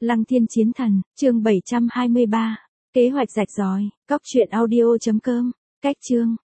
Lăng Thiên Chiến Thần, chương 723. Kế hoạch rạch ròi, cóc truyện audio.com. Cách chương.